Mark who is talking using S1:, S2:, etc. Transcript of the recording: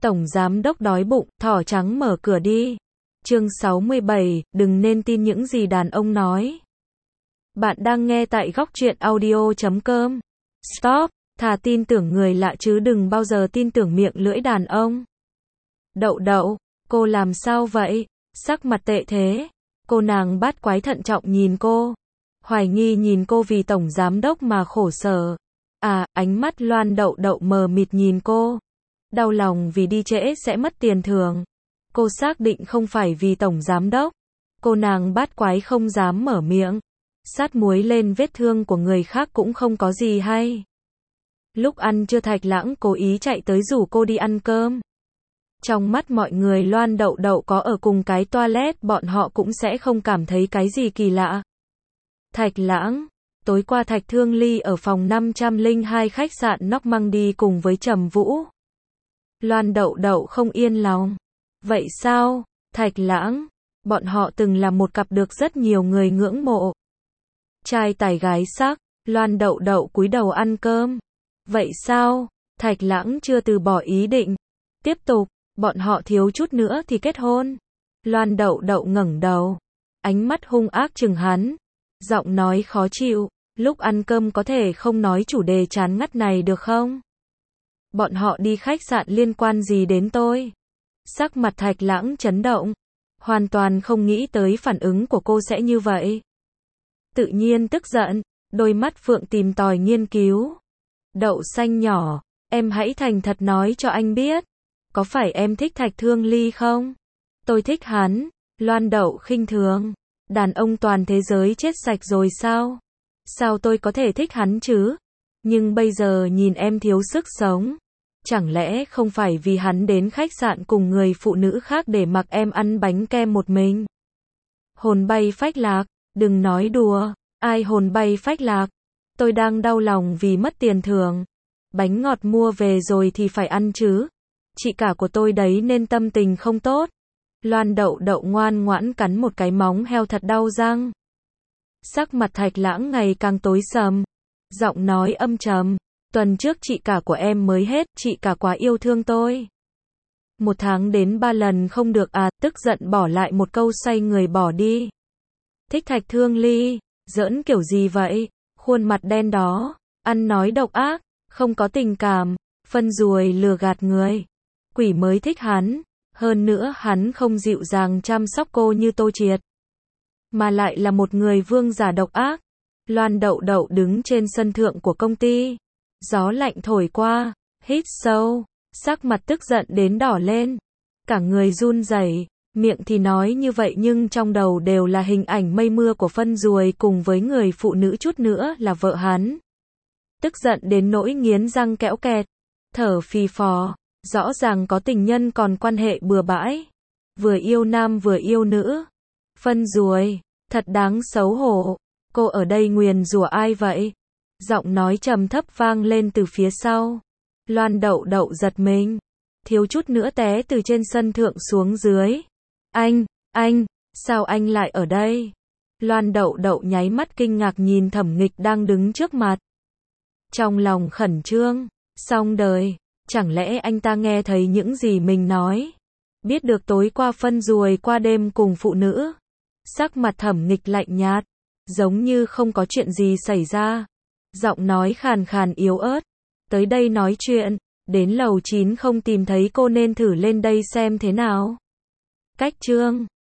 S1: Tổng giám đốc đói bụng, thỏ trắng mở cửa đi. Chương 67, đừng nên tin những gì đàn ông nói. Bạn đang nghe tại góc truyện audio.com. Stop, thà tin tưởng người lạ chứ đừng bao giờ tin tưởng miệng lưỡi đàn ông. Đậu đậu, cô làm sao vậy? Sắc mặt tệ thế. Cô nàng bát quái thận trọng nhìn cô. Hoài nghi nhìn cô vì tổng giám đốc mà khổ sở. Ánh mắt Loan đậu đậu mờ mịt nhìn cô. Đau lòng vì đi trễ sẽ mất tiền thưởng. Cô xác định không phải vì tổng giám đốc. Cô nàng bát quái không dám mở miệng. Sát muối lên vết thương của người khác cũng không có gì hay. Lúc ăn trưa Thạch Lãng cố ý chạy tới rủ cô đi ăn cơm. Trong mắt mọi người Loan đậu đậu có ở cùng cái toilet bọn họ cũng sẽ không cảm thấy cái gì kỳ lạ. Thạch Lãng, tối qua Thạch Thương Ly ở phòng 502 khách sạn Normandy cùng với Trầm Vũ. Loan đậu đậu không yên lòng. Vậy sao, Thạch Lãng, bọn họ từng là một cặp được rất nhiều người ngưỡng mộ. Trai tài gái sắc, Loan đậu đậu cúi đầu ăn cơm. Vậy sao, Thạch Lãng chưa từ bỏ ý định. Tiếp tục, bọn họ thiếu chút nữa thì kết hôn. Loan đậu đậu ngẩng đầu. Ánh mắt hung ác chừng hắn. Giọng nói khó chịu. Lúc ăn cơm có thể không nói chủ đề chán ngắt này được không? Bọn họ đi khách sạn liên quan gì đến tôi? Sắc mặt Thạch Lãng chấn động. Hoàn toàn không nghĩ tới phản ứng của cô sẽ như vậy. Tự nhiên tức giận. Đôi mắt phượng tìm tòi nghiên cứu. Đậu xanh nhỏ, em hãy thành thật nói cho anh biết. Có phải em thích Thạch Thương Ly không? Tôi thích hắn. Loan đậu khinh thường. Đàn ông toàn thế giới chết sạch rồi sao? Sao tôi có thể thích hắn chứ? Nhưng bây giờ nhìn em thiếu sức sống. Chẳng lẽ không phải vì hắn đến khách sạn cùng người phụ nữ khác để mặc em ăn bánh kem một mình? Hồn bay phách lạc, đừng nói đùa. Ai hồn bay phách lạc? Tôi đang đau lòng vì mất tiền thưởng. Bánh ngọt mua về rồi thì phải ăn chứ. Chị cả của tôi đấy nên tâm tình không tốt. Loan đậu đậu ngoan ngoãn cắn một cái móng heo thật đau răng. Sắc mặt Thạch Lãng ngày càng tối sầm. Giọng nói âm trầm. Tuần trước chị cả của em mới hết, chị cả quá yêu thương tôi. 1 tháng đến 3 lần không được tức giận bỏ lại một câu xoay người bỏ đi. Thích Thạch Thương Ly, giỡn kiểu gì vậy? Khuôn mặt đen đó, ăn nói độc ác, không có tình cảm, phân ruồi lừa gạt người. Quỷ mới thích hắn, hơn nữa hắn không dịu dàng chăm sóc cô như Tô Triệt. Mà lại là một người vương giả độc ác. Loan đậu đậu đứng trên sân thượng của công ty. Gió lạnh thổi qua, hít sâu, sắc mặt tức giận đến đỏ lên. Cả người run rẩy, miệng thì nói như vậy nhưng trong đầu đều là hình ảnh mây mưa của phân ruồi cùng với người phụ nữ chút nữa là vợ hắn. Tức giận đến nỗi nghiến răng kẽo kẹt, thở phì phò, rõ ràng có tình nhân còn quan hệ bừa bãi. Vừa yêu nam vừa yêu nữ. Phân ruồi, thật đáng xấu hổ. Cô ở đây nguyền rủa ai vậy? Giọng nói trầm thấp vang lên từ phía sau. Loan đậu đậu giật mình. Thiếu chút nữa té từ trên sân thượng xuống dưới. Anh, sao anh lại ở đây? Loan đậu đậu nháy mắt kinh ngạc nhìn Thẩm Nghịch đang đứng trước mặt. Trong lòng khẩn trương, xong đời, chẳng lẽ anh ta nghe thấy những gì mình nói? Biết được tối qua phân ruồi qua đêm cùng phụ nữ. Sắc mặt Thẩm Nghịch lạnh nhạt, giống như không có chuyện gì xảy ra. Giọng nói khàn khàn yếu ớt. Tới đây nói chuyện, đến lầu 9 không tìm thấy cô nên thử lên đây xem thế nào. Cách chương